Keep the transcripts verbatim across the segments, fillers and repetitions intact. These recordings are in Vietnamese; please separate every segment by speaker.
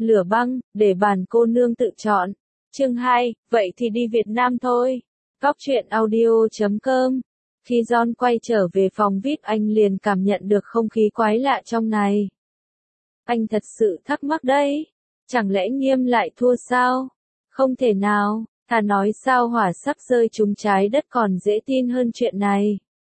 Speaker 1: lửa băng, để bản cô nương tự chọn. Chương hai, vậy thì đi Việt Nam thôi. Góc truyện audio chấm com. Khi John quay trở về phòng vi ai pi anh liền cảm nhận được không khí quái lạ trong này. Anh thật sự thắc mắc đấy. Chẳng lẽ Nghiêm lại thua sao? Không thể nào, thà nói sao hỏa sắp rơi trúng trái đất còn dễ tin hơn chuyện này.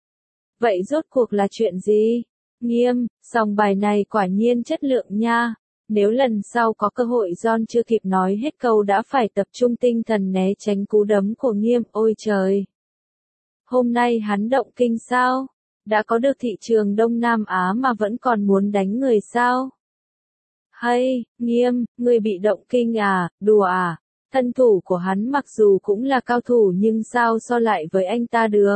Speaker 1: Vậy rốt cuộc là chuyện gì? Nghiêm, sòng bài này quả nhiên chất lượng nha. Nếu lần sau có cơ hội John chưa kịp nói hết câu đã phải tập trung tinh thần né tránh cú đấm của Nghiêm. Ôi trời! Hôm nay hắn động kinh sao? Đã có được thị trường Đông Nam Á mà vẫn còn muốn đánh người sao? Hay, Nghiêm, người bị động kinh à, đùa à? Thân thủ của hắn mặc dù cũng là cao thủ nhưng sao so lại với anh ta được?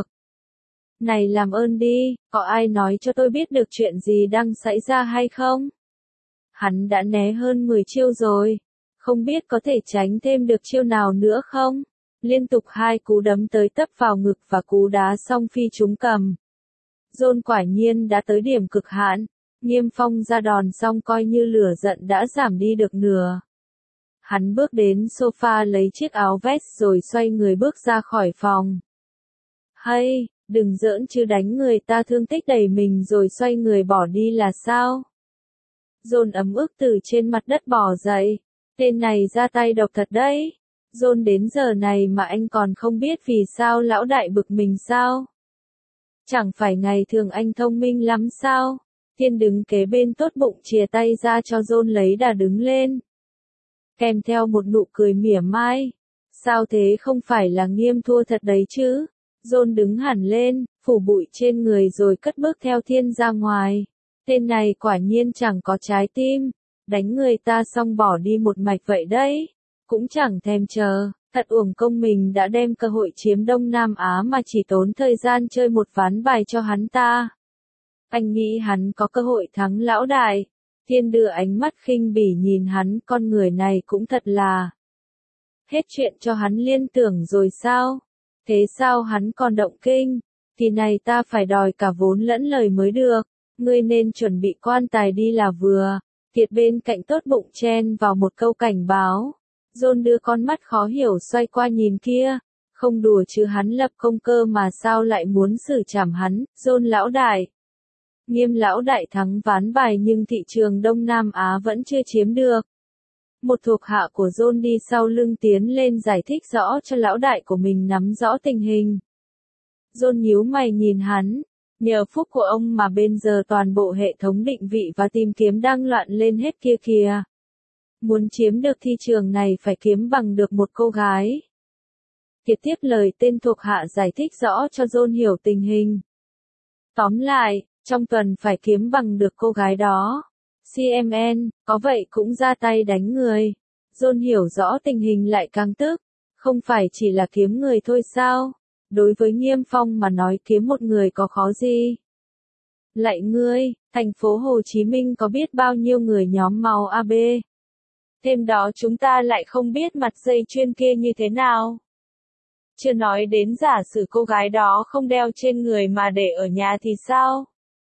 Speaker 1: Này làm ơn đi, có ai nói cho tôi biết được chuyện gì đang xảy ra hay không? Hắn đã né hơn mười chiêu rồi. Không biết có thể tránh thêm được chiêu nào nữa không? Liên tục hai cú đấm tới tấp vào ngực và cú đá song phi trúng cầm. John quả nhiên đã tới điểm cực hạn. Nghiêm Phong ra đòn xong coi như lửa giận đã giảm đi được nửa. Hắn bước đến sofa lấy chiếc áo vest rồi xoay người bước ra khỏi phòng. Hay, đừng giỡn chứ, đánh người ta thương tích đầy mình rồi xoay người bỏ đi là sao? John ấm ức từ trên mặt đất bò dậy. Tên này ra tay độc thật đấy. John đến giờ này mà anh còn không biết vì sao lão đại bực mình sao? Chẳng phải ngày thường anh thông minh lắm sao? Thiên đứng kế bên tốt bụng chìa tay ra cho John lấy đà đứng lên. Kèm theo một nụ cười mỉa mai. Sao thế, không phải là Nghiêm thua thật đấy chứ? John đứng hẳn lên, phủ bụi trên người rồi cất bước theo Thiên ra ngoài. Tên này quả nhiên chẳng có trái tim. Đánh người ta xong bỏ đi một mạch vậy đấy. Cũng chẳng thèm chờ. Thật uổng công mình đã đem cơ hội chiếm Đông Nam Á mà chỉ tốn thời gian chơi một ván bài cho hắn ta. Anh nghĩ hắn có cơ hội thắng lão đại. Thiên đưa ánh mắt khinh bỉ nhìn hắn, con người này cũng thật là. Hết chuyện cho hắn liên tưởng rồi sao? Thế sao hắn còn động kinh? Thì này ta phải đòi cả vốn lẫn lời mới được. Ngươi nên chuẩn bị quan tài đi là vừa. Thiệt bên cạnh tốt bụng chen vào một câu cảnh báo. John đưa con mắt khó hiểu xoay qua nhìn kia. Không đùa chứ, hắn lập công cơ mà sao lại muốn xử trảm hắn? John lão đại. Nghiêm lão đại thắng ván bài nhưng thị trường Đông Nam Á vẫn chưa chiếm được. Một thuộc hạ của John đi sau lưng tiến lên giải thích rõ cho lão đại của mình nắm rõ tình hình. John nhíu mày nhìn hắn. Nhờ phúc của ông mà bên giờ toàn bộ hệ thống định vị và tìm kiếm đang loạn lên hết kia kìa. Muốn chiếm được thị trường này phải kiếm bằng được một cô gái. Tiếp tiếp lời tên thuộc hạ giải thích rõ cho John hiểu tình hình. Tóm lại, trong tuần phải kiếm bằng được cô gái đó. xê em en, có vậy cũng ra tay đánh người. John hiểu rõ tình hình lại càng tức. Không phải chỉ là kiếm người thôi sao? Đối với Nghiêm Phong mà nói kiếm một người có khó gì? Lạy ngươi, thành phố Hồ Chí Minh có biết bao nhiêu người nhóm màu a bê. Thêm đó chúng ta lại không biết mặt dây chuyền kia như thế nào. Chưa nói đến giả sử cô gái đó không đeo trên người mà để ở nhà thì sao?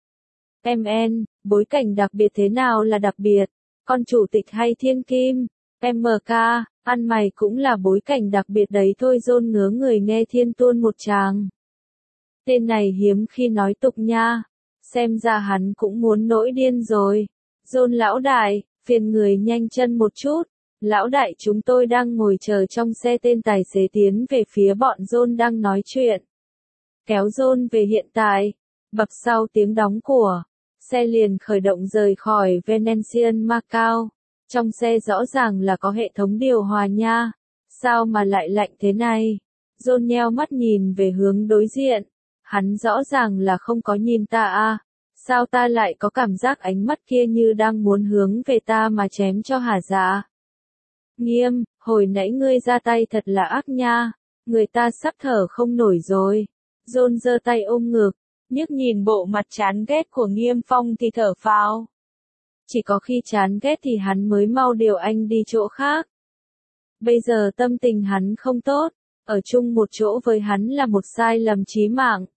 Speaker 1: em en, bối cảnh đặc biệt thế nào là đặc biệt? Con chủ tịch hay thiên kim? em ca, ăn mày cũng là bối cảnh đặc biệt đấy thôi. John ngớ người nghe Thiên tuôn một tràng. Tên này hiếm khi nói tục nha. Xem ra hắn cũng muốn nổi điên rồi. John lão đại, phiền người nhanh chân một chút. Lão đại, chúng tôi đang ngồi chờ trong xe. Tên tài xế tiến về phía bọn John đang nói chuyện. Kéo John về hiện tại. Bập sau tiếng đóng của xe liền khởi động rời khỏi Venetian Macau. Trong xe rõ ràng là có hệ thống điều hòa nha. Sao mà lại lạnh thế này? John nheo mắt nhìn về hướng đối diện. Hắn rõ ràng là không có nhìn ta à. Sao ta lại có cảm giác ánh mắt kia như đang muốn hướng về ta mà chém cho hả dạ? Nghiêm, hồi nãy ngươi ra tay thật là ác nha. Người ta sắp thở không nổi rồi. John giơ tay ôm ngực. Nhức nhìn bộ mặt chán ghét của Nghiêm Phong thì thở phào. Chỉ có khi chán ghét thì hắn mới mau điều anh đi chỗ khác. Bây giờ tâm tình hắn không tốt, ở chung một chỗ với hắn là một sai lầm chí mạng.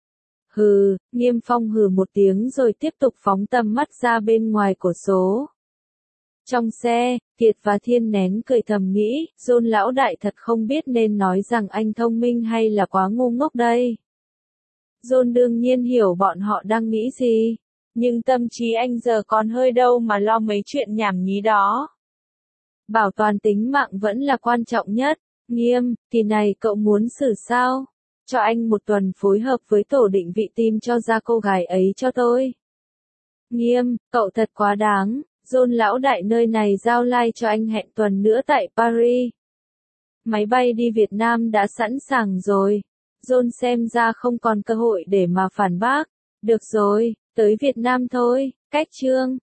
Speaker 1: Hừ, Nghiêm Phong hừ một tiếng rồi tiếp tục phóng tầm mắt ra bên ngoài cửa sổ. Trong xe, Kiệt và Thiên nén cười thầm nghĩ, John lão đại thật không biết nên nói rằng anh thông minh hay là quá ngu ngốc đây. John đương nhiên hiểu bọn họ đang nghĩ gì, nhưng tâm trí anh giờ còn hơi đâu mà lo mấy chuyện nhảm nhí đó. Bảo toàn tính mạng vẫn là quan trọng nhất. Nghiêm, kỳ này cậu muốn xử sao? Cho anh một tuần phối hợp với tổ định vị tìm cho ra cô gái ấy cho tôi. Nghiêm, cậu thật quá đáng. John lão đại nơi này giao lai cho anh hẹn tuần nữa tại Paris. Máy bay đi Việt Nam đã sẵn sàng rồi. John xem ra không còn cơ hội để mà phản bác. Được rồi, tới Việt Nam thôi. Cách chương